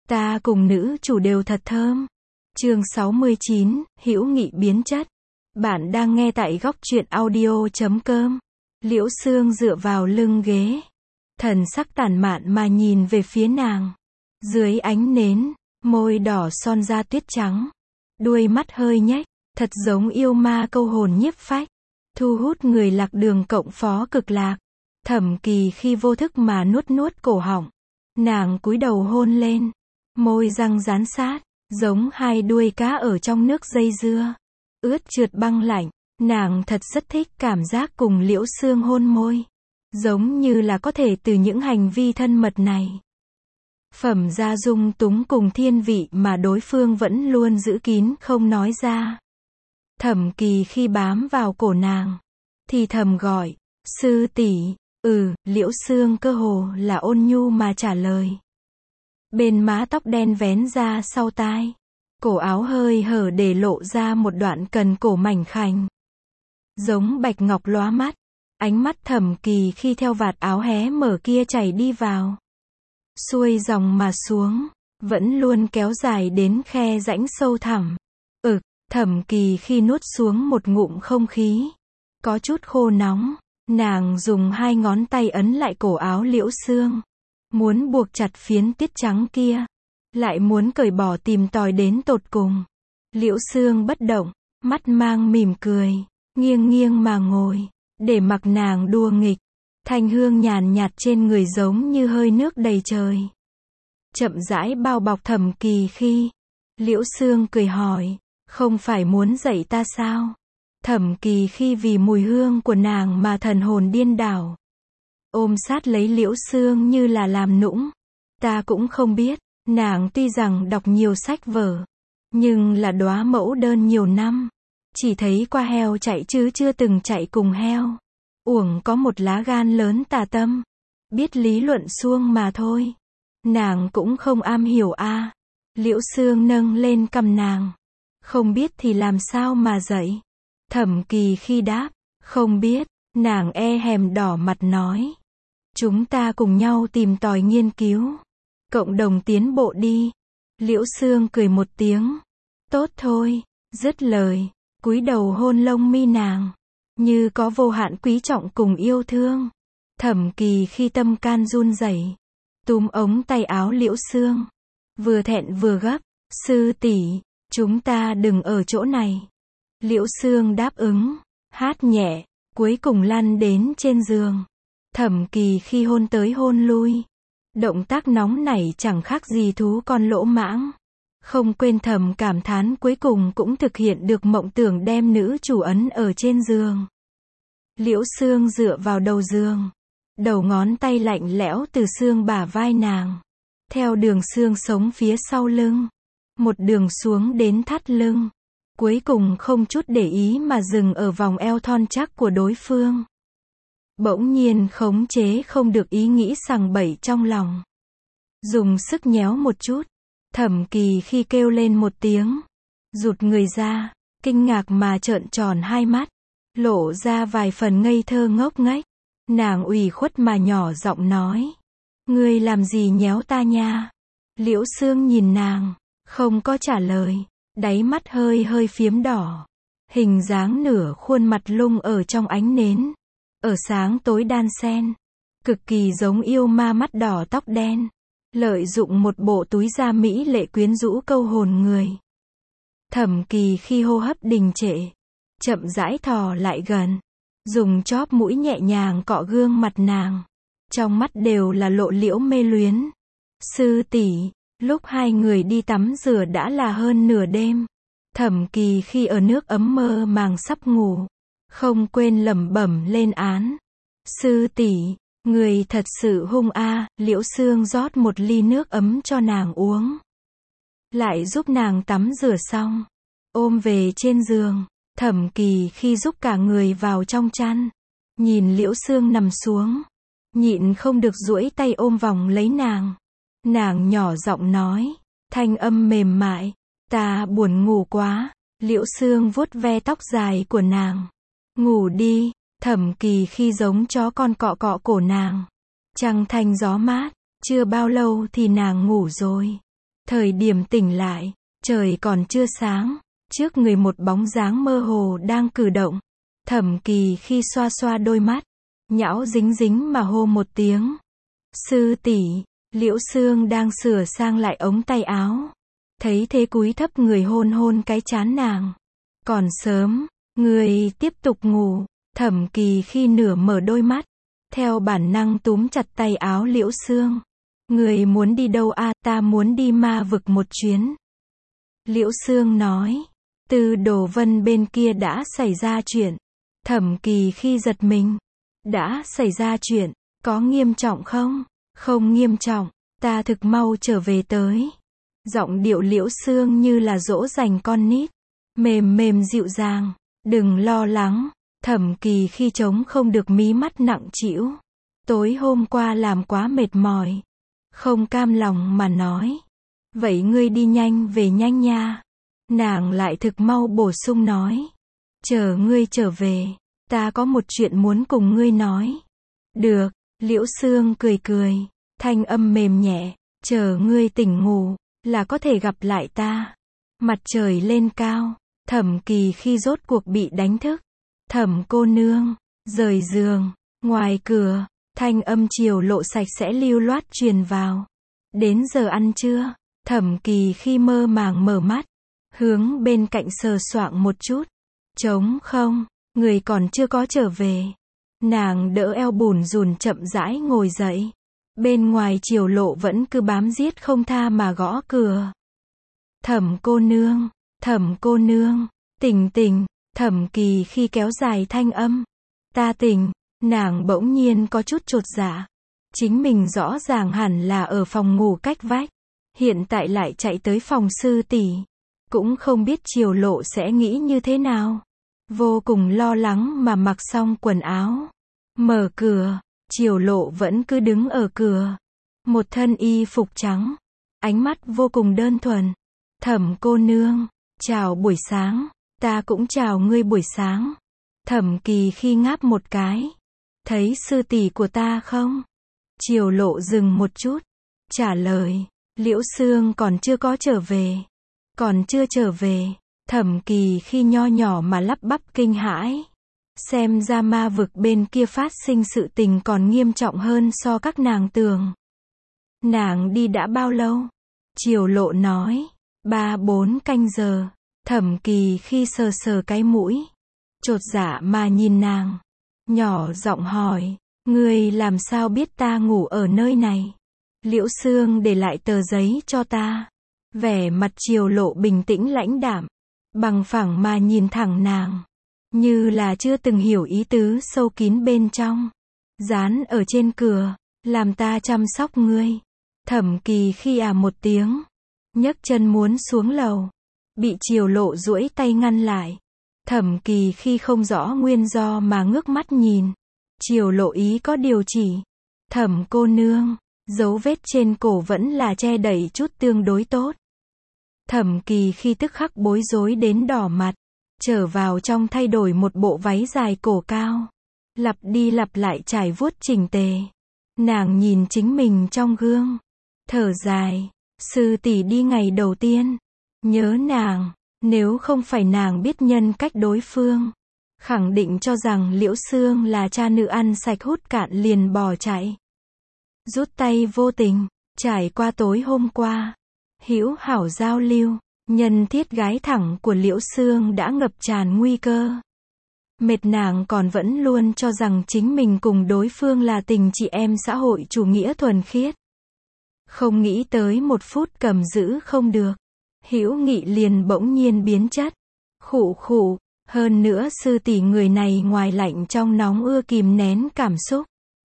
Ta cùng nữ chủ đều thật thơm. Chương 69, hữu nghị biến chất. Bạn đang nghe tại góc truyện audio.com. Liễu Sương dựa vào lưng ghế, thần sắc tản mạn mà nhìn về phía nàng. Dưới ánh nến, môi đỏ son da tuyết trắng, đuôi mắt hơi nhếch, thật giống yêu ma câu hồn nhiếp phách, thu hút người lạc đường cộng phó cực lạc. Thẩm Kỳ khi vô thức mà nuốt nuốt cổ họng, nàng cúi đầu hôn lên, môi răng dán sát, giống hai đuôi cá ở trong nước dây dưa, ướt trượt băng lạnh. Nàng thật rất thích cảm giác cùng Liễu Sương hôn môi, giống như là có thể từ những hành vi thân mật này phẩm ra dung túng cùng thiên vị mà đối phương vẫn luôn giữ kín không nói ra. Thẩm Kỳ khi bám vào cổ nàng, thì thầm gọi, sư tỷ. Liễu Sương cơ hồ là ôn nhu mà trả lời. Bên má tóc đen vén ra sau tai, cổ áo hơi hở để lộ ra một đoạn cần cổ mảnh khảnh, giống bạch ngọc lóa mắt. Ánh mắt Thẩm Kỳ khi theo vạt áo hé mở kia chảy đi vào, xuôi dòng mà xuống, vẫn luôn kéo dài đến khe rãnh sâu thẳm. Thẩm Kỳ khi nuốt xuống một ngụm không khí, có chút khô nóng, nàng dùng hai ngón tay ấn lại cổ áo Liễu Sương, muốn buộc chặt phiến tiết trắng kia, lại muốn cởi bỏ tìm tòi đến tột cùng. Liễu Sương bất động, mắt mang mỉm cười, nghiêng nghiêng mà ngồi, để mặc nàng đua nghịch. Thanh hương nhàn nhạt trên người giống như hơi nước đầy trời, chậm rãi bao bọc Thẩm Kỳ khi. Liễu Sương cười hỏi, không phải muốn dạy ta sao? Thẩm Kỳ khi vì mùi hương của nàng mà thần hồn điên đảo, ôm sát lấy Liễu Sương như là làm nũng. Ta cũng không biết, nàng tuy rằng đọc nhiều sách vở, nhưng là đóa mẫu đơn nhiều năm, chỉ thấy qua heo chạy chứ chưa từng chạy cùng heo. Uổng có một lá gan lớn tà tâm, biết lý luận suông mà thôi. Nàng cũng không am hiểu a. Liễu Sương nâng lên cằm nàng, không biết thì làm sao mà dạy. Thẩm Kỳ khi đáp, không biết. Nàng e hèm đỏ mặt nói, chúng ta cùng nhau tìm tòi nghiên cứu, cộng đồng tiến bộ đi. Liễu Sương cười một tiếng, tốt thôi. Dứt lời, cúi đầu hôn lông mi nàng, như có vô hạn quý trọng cùng yêu thương. Thẩm Kỳ khi tâm can run rẩy, túm ống tay áo Liễu Sương, vừa thẹn vừa gấp, sư tỷ, chúng ta đừng ở chỗ này. Liễu Sương đáp ứng, hát nhẹ, cuối cùng lăn đến trên giường. Thẩm Kỳ khi hôn tới hôn lui, động tác nóng nảy chẳng khác gì thú con lỗ mãng. Không quên thầm cảm thán cuối cùng cũng thực hiện được mộng tưởng đem nữ chủ ấn ở trên giường. Liễu Sương dựa vào đầu giường, đầu ngón tay lạnh lẽo từ xương bả vai nàng, theo đường xương sống phía sau lưng, một đường xuống đến thắt lưng, cuối cùng không chút để ý mà dừng ở vòng eo thon chắc của đối phương. Bỗng nhiên khống chế không được ý nghĩ sằng bậy trong lòng, dùng sức nhéo một chút. Thẩm Kỳ khi kêu lên một tiếng, rụt người ra, kinh ngạc mà trợn tròn hai mắt, lộ ra vài phần ngây thơ ngốc nghếch. Nàng ủy khuất mà nhỏ giọng nói, ngươi làm gì nhéo ta nha? Liễu Sương nhìn nàng, không có trả lời, đáy mắt hơi hơi phiếm đỏ, hình dáng nửa khuôn mặt lung ở trong ánh nến, ở sáng tối đan xen, cực kỳ giống yêu ma mắt đỏ tóc đen, lợi dụng một bộ túi da mỹ lệ quyến rũ câu hồn người. Thẩm Kỳ khi hô hấp đình trệ, chậm rãi thò lại gần, dùng chóp mũi nhẹ nhàng cọ gương mặt nàng, trong mắt đều là lộ liễu mê luyến. Sư tỷ, lúc hai người đi tắm rửa đã là hơn nửa đêm. Thẩm Kỳ khi ở nước ấm mơ màng sắp ngủ, không quên lẩm bẩm lên án, sư tỷ, người thật sự hung a. Liễu Sương rót một ly nước ấm cho nàng uống, lại giúp nàng tắm rửa xong, ôm về trên giường. Thẩm Kỳ khi giúp cả người vào trong chăn, nhìn Liễu Sương nằm xuống, nhịn không được duỗi tay ôm vòng lấy nàng. Nàng nhỏ giọng nói, thanh âm mềm mại, ta buồn ngủ quá. Liễu Sương vuốt ve tóc dài của nàng, ngủ đi. Thẩm Kỳ khi giống chó con cọ cọ cổ nàng, trăng thanh gió mát, chưa bao lâu thì nàng ngủ rồi. Thời điểm tỉnh lại, trời còn chưa sáng, trước người một bóng dáng mơ hồ đang cử động. Thẩm Kỳ khi xoa xoa đôi mắt, nhão dính dính mà hô một tiếng. Sư tỷ. Liễu Xương đang sửa sang lại ống tay áo. Thấy thế cúi thấp người hôn hôn cái trán nàng. Còn sớm, người tiếp tục ngủ. Thẩm Kỳ khi nửa mở đôi mắt, theo bản năng túm chặt tay áo Liễu Xương. Người muốn đi đâu à? Ta muốn đi ma vực một chuyến. Liễu Xương nói. Từ Đồ Vân bên kia đã xảy ra chuyện. Thẩm Kỳ khi giật mình. Đã xảy ra chuyện, có nghiêm trọng không? Không nghiêm trọng, ta thực mau trở về tới. Giọng điệu Liễu Xương như là dỗ dành con nít. Mềm mềm dịu dàng. Đừng lo lắng. Thẩm Kỳ khi chống không được mí mắt nặng trĩu. Tối hôm qua làm quá mệt mỏi. Không cam lòng mà nói. Vậy ngươi đi nhanh về nhanh nha. Nàng lại thực mau bổ sung nói. Chờ ngươi trở về, ta có một chuyện muốn cùng ngươi nói. Được, Liễu Xương cười cười, thanh âm mềm nhẹ. Chờ ngươi tỉnh ngủ, là có thể gặp lại ta. Mặt trời lên cao, Thẩm Kỳ khi rốt cuộc bị đánh thức. Thẩm cô nương, rời giường, ngoài cửa, thanh âm Triều Lộ sạch sẽ lưu loát truyền vào. Đến giờ ăn trưa, Thẩm Kỳ khi mơ màng mở mắt, hướng bên cạnh sờ soạng một chút. Trống không, người còn chưa có trở về. Nàng đỡ eo bùn rùn chậm rãi ngồi dậy. Bên ngoài Triều Lộ vẫn cứ bám giết không tha mà gõ cửa. Thẩm cô nương, tỉnh tỉnh. Thẩm Kỳ khi kéo dài thanh âm. Ta tỉnh. Nàng bỗng nhiên có chút chột dạ. Chính mình rõ ràng hẳn là ở phòng ngủ cách vách. Hiện tại lại chạy tới phòng sư tỷ. Cũng không biết Triều Lộ sẽ nghĩ như thế nào. Vô cùng lo lắng mà mặc xong quần áo. Mở cửa, Triều Lộ vẫn cứ đứng ở cửa. Một thân y phục trắng. Ánh mắt vô cùng đơn thuần. Thẩm cô nương, chào buổi sáng. Ta cũng chào ngươi buổi sáng. Thẩm Kỳ khi ngáp một cái. Thấy sư tỷ của ta không? Triều Lộ dừng một chút. Trả lời, Liễu Xương còn chưa có trở về. Còn chưa trở về. Thẩm Kỳ khi nho nhỏ mà lắp bắp kinh hãi. Xem ra ma vực bên kia phát sinh sự tình còn nghiêm trọng hơn so các nàng tưởng. Nàng đi đã bao lâu? Triều Lộ nói, 3-4 canh giờ. Thẩm Kỳ khi sờ sờ cái mũi. Chột dạ mà nhìn nàng. Nhỏ giọng hỏi, ngươi làm sao biết ta ngủ ở nơi này? Liễu Xương để lại tờ giấy cho ta. Vẻ mặt Triều Lộ bình tĩnh lãnh đạm. Bằng phẳng mà nhìn thẳng nàng. Như là chưa từng hiểu ý tứ sâu kín bên trong. Dán ở trên cửa. Làm ta chăm sóc ngươi. Thẩm Kỳ khi một tiếng. Nhấc chân muốn xuống lầu. Bị Triều Lộ duỗi tay ngăn lại. Thẩm Kỳ khi không rõ nguyên do mà ngước mắt nhìn. Triều Lộ ý có điều chỉ. Thẩm cô nương, dấu vết trên cổ vẫn là che đậy chút tương đối tốt. Thẩm Kỳ khi tức khắc bối rối đến đỏ mặt. Trở vào trong thay đổi một bộ váy dài cổ cao. Lặp đi lặp lại trải vuốt chỉnh tề. Nàng nhìn chính mình trong gương. Thở dài. Sư tỷ đi ngày đầu tiên. Nhớ nàng. Nếu không phải nàng biết nhân cách đối phương. Khẳng định cho rằng Liễu Xương là cha nữ ăn sạch hút cạn liền bỏ chạy. Rút tay vô tình. Trải qua tối hôm qua. Hữu hảo giao lưu. Nhân thiết gái thẳng của Liễu Xương đã ngập tràn nguy cơ. Mệt nàng còn vẫn luôn cho rằng chính mình cùng đối phương là tình chị em xã hội chủ nghĩa thuần khiết. Không nghĩ tới một phút cầm giữ không được. Hữu nghị liền bỗng nhiên biến chất. Khụ khụ, hơn nữa sư tỷ người này ngoài lạnh trong nóng ưa kìm nén cảm xúc.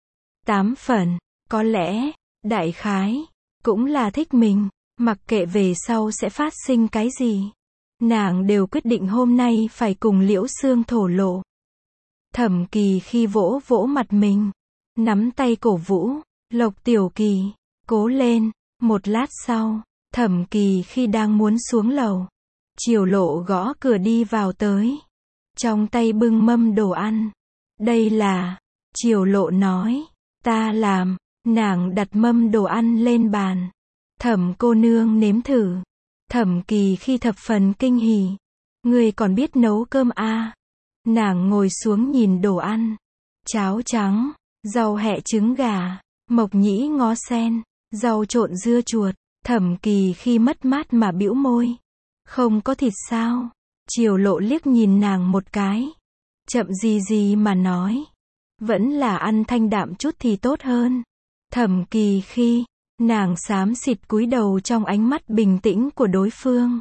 8 phần, có lẽ, đại khái, cũng là thích mình, mặc kệ về sau sẽ phát sinh cái gì. Nàng đều quyết định hôm nay phải cùng Liễu Xương thổ lộ. Thẩm Kỳ khi vỗ vỗ mặt mình, nắm tay cổ vũ, Lộc tiểu Kỳ, cố lên. Một lát sau, Thẩm Kỳ khi đang muốn xuống lầu. Triều Lộ gõ cửa đi vào tới. Trong tay bưng mâm đồ ăn. Đây là, Triều Lộ nói, ta làm. Nàng đặt mâm đồ ăn lên bàn. Thẩm cô nương nếm thử. Thẩm Kỳ khi thập phần kinh hỉ. Ngươi còn biết nấu cơm à? Nàng ngồi xuống nhìn đồ ăn. Cháo trắng, rau hẹ trứng gà, mộc nhĩ ngó sen, rau trộn dưa chuột. Thẩm Kỳ khi mất mát mà bĩu môi. Không có thịt sao? Triều Lộ liếc nhìn nàng một cái. Chậm gì gì mà nói. Vẫn là ăn thanh đạm chút thì tốt hơn. Thẩm Kỳ khi, nàng xám xịt cúi đầu trong ánh mắt bình tĩnh của đối phương.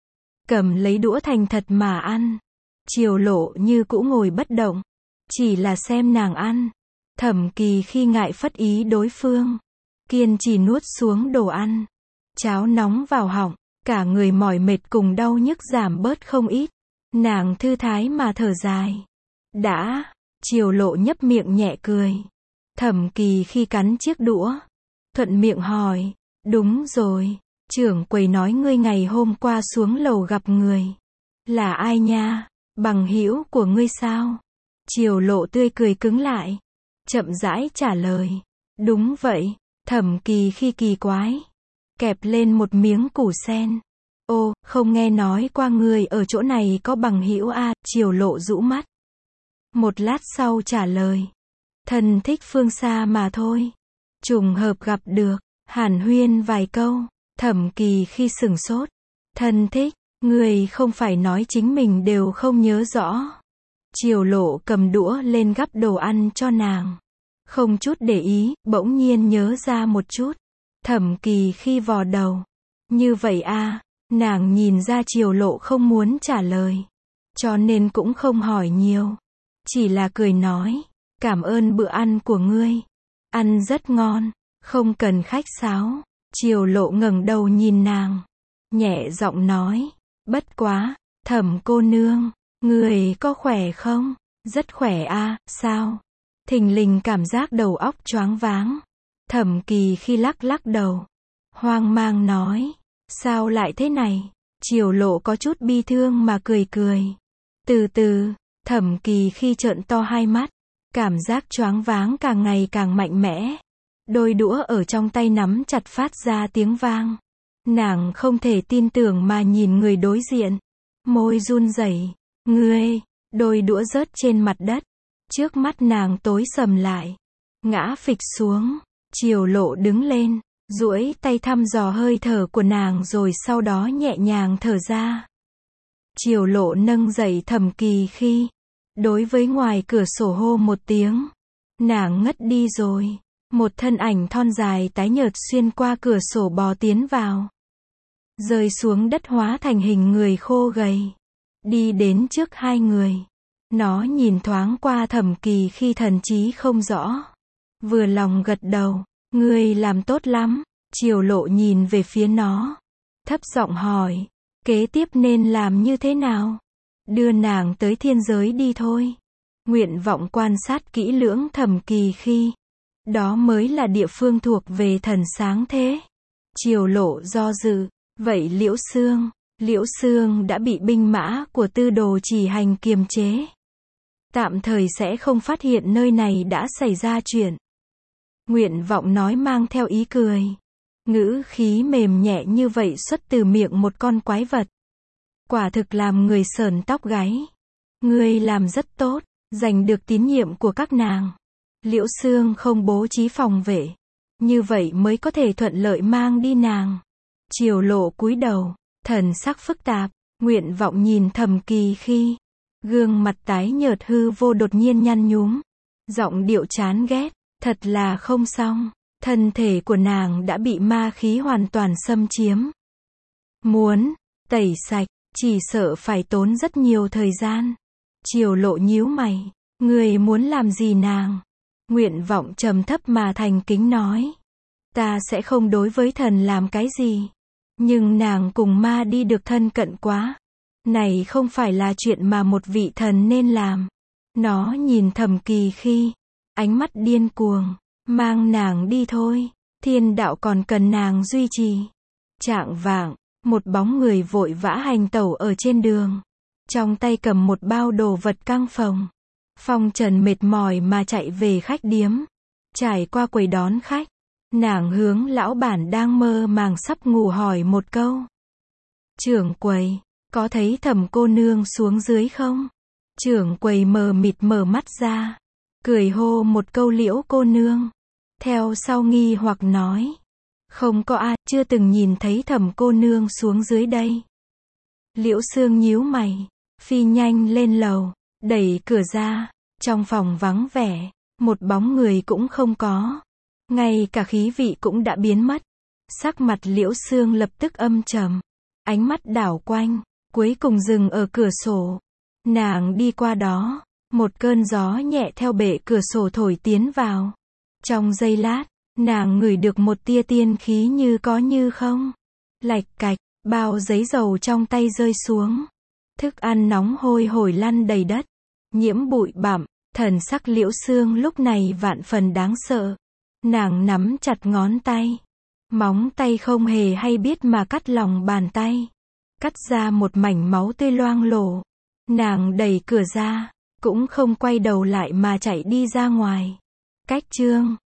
Cầm lấy đũa thành thật mà ăn. Triều Lộ như cũ ngồi bất động. Chỉ là xem nàng ăn. Thẩm Kỳ khi ngại phất ý đối phương. Kiên trì nuốt xuống đồ ăn. Cháo nóng vào họng. Cả người mỏi mệt cùng đau nhức giảm bớt không ít. Nàng thư thái mà thở dài. Đã. Triều Lộ nhấp miệng nhẹ cười. Thẩm Kỳ khi cắn chiếc đũa. Thuận miệng hỏi. Đúng rồi. Trưởng quầy nói ngươi ngày hôm qua xuống lầu gặp người. Là ai nha? Bằng hữu của ngươi sao? Triều Lộ tươi cười cứng lại. Chậm rãi trả lời. Đúng vậy. Thẩm Kỳ khi kỳ quái. Kẹp lên một miếng củ sen. Ô, không nghe nói qua người ở chỗ này có bằng hữu à? Triều Lộ rũ mắt. Một lát sau trả lời. Thân thích phương xa mà thôi. Trùng hợp gặp được. Hàn huyên vài câu. Thẩm Kỳ khi sửng sốt. Thân thích, người không phải nói chính mình đều không nhớ rõ. Triều Lộ cầm đũa lên gắp đồ ăn cho nàng. Không chút để ý, bỗng nhiên nhớ ra một chút. Thẩm Kỳ khi vò đầu. Như vậy à? Nàng nhìn ra Triều Lộ không muốn trả lời. Cho nên cũng không hỏi nhiều. Chỉ là cười nói. Cảm ơn bữa ăn của ngươi. Ăn rất ngon. Không cần khách sáo. Triều Lộ ngẩng đầu nhìn nàng. Nhẹ giọng nói. Bất quá. Thẩm cô nương. Người có khỏe không? Rất khỏe à, sao? Thình lình cảm giác đầu óc choáng váng. Thẩm Kỳ khi lắc lắc đầu. Hoang mang nói. Sao lại thế này? Triều Lộ có chút bi thương mà cười cười. Từ từ. Thẩm Kỳ khi trợn to hai mắt. Cảm giác choáng váng càng ngày càng mạnh mẽ. Đôi đũa ở trong tay nắm chặt phát ra tiếng vang. Nàng không thể tin tưởng mà nhìn người đối diện. Môi run rẩy. Ngươi, đôi đũa rớt trên mặt đất. Trước mắt nàng tối sầm lại. Ngã phịch xuống. Triều Lộ đứng lên. Duỗi tay thăm dò hơi thở của nàng rồi sau đó nhẹ nhàng thở ra. Triều Lộ nâng dậy Thẩm Kỳ khi. Đối với ngoài cửa sổ hô một tiếng. Nàng ngất đi rồi. Một thân ảnh thon dài tái nhợt xuyên qua cửa sổ bò tiến vào. Rơi xuống đất hóa thành hình người khô gầy. Đi đến trước hai người. Nó nhìn thoáng qua Thẩm Kỳ khi thần trí không rõ. Vừa lòng gật đầu. Ngươi làm tốt lắm. Triều Lộ nhìn về phía nó. Thấp giọng hỏi. Kế tiếp nên làm như thế nào? Đưa nàng tới thiên giới đi thôi. Nguyện vọng quan sát kỹ lưỡng Thẩm Kỳ khi. Đó mới là địa phương thuộc về thần sáng thế. Triều Lộ do dự. Vậy Liễu Xương đã bị binh mã của Tư Đồ Chỉ Hành kiềm chế. Tạm thời sẽ không phát hiện nơi này đã xảy ra chuyện. Nguyện vọng nói mang theo ý cười. Ngữ khí mềm nhẹ như vậy xuất từ miệng một con quái vật. Quả thực làm người sởn tóc gáy. Ngươi làm rất tốt, giành được tín nhiệm của các nàng. Liễu Xương không bố trí phòng vệ. Như vậy mới có thể thuận lợi mang đi nàng. Triều Lộ cúi đầu, thần sắc phức tạp, nguyện vọng nhìn Thẩm Kỳ khi. Gương mặt tái nhợt hư vô đột nhiên nhăn nhúm. Giọng điệu chán ghét, thật là không xong. Thân thể của nàng đã bị ma khí hoàn toàn xâm chiếm. Muốn tẩy sạch, chỉ sợ phải tốn rất nhiều thời gian. Triều Lộ nhíu mày. Người muốn làm gì nàng? Nguyện vọng trầm thấp mà thành kính nói. Ta sẽ không đối với thần làm cái gì. Nhưng nàng cùng ma đi được thân cận quá. Này không phải là chuyện mà một vị thần nên làm. Nó nhìn Thẩm Kỳ khi. Ánh mắt điên cuồng. Mang nàng đi thôi. Thiên đạo còn cần nàng duy trì. Chạng vạng. Một bóng người vội vã hành tẩu ở trên đường. Trong tay cầm một bao đồ vật căng phòng. Phong Trần mệt mỏi mà chạy về khách điếm. Trải qua quầy đón khách. Nàng hướng lão bản đang mơ màng sắp ngủ hỏi một câu. Trưởng quầy, có thấy Thẩm cô nương xuống dưới không? Trưởng quầy mờ mịt mở mắt ra, cười hô một câu Liễu cô nương. Theo sau nghi hoặc nói. Không có a, chưa từng nhìn thấy Thẩm cô nương xuống dưới đây. Liễu Xương nhíu mày, phi nhanh lên lầu, đẩy cửa ra, trong phòng vắng vẻ, một bóng người cũng không có. Ngay cả khí vị cũng đã biến mất. Sắc mặt Liễu Xương lập tức âm trầm, ánh mắt đảo quanh, cuối cùng dừng ở cửa sổ. Nàng đi qua đó, một cơn gió nhẹ theo bệ cửa sổ thổi tiến vào. Trong giây lát, nàng ngửi được một tia tiên khí như có như không. Lạch cạch, bao giấy dầu trong tay rơi xuống. Thức ăn nóng hôi hổi lăn đầy đất, nhiễm bụi bặm, thần sắc Liễu Xương lúc này vạn phần đáng sợ. Nàng nắm chặt ngón tay, móng tay không hề hay biết mà cắt lòng bàn tay, cắt ra một mảnh máu tươi loang lổ. Nàng đẩy cửa ra, cũng không quay đầu lại mà chạy đi ra ngoài. Cách chương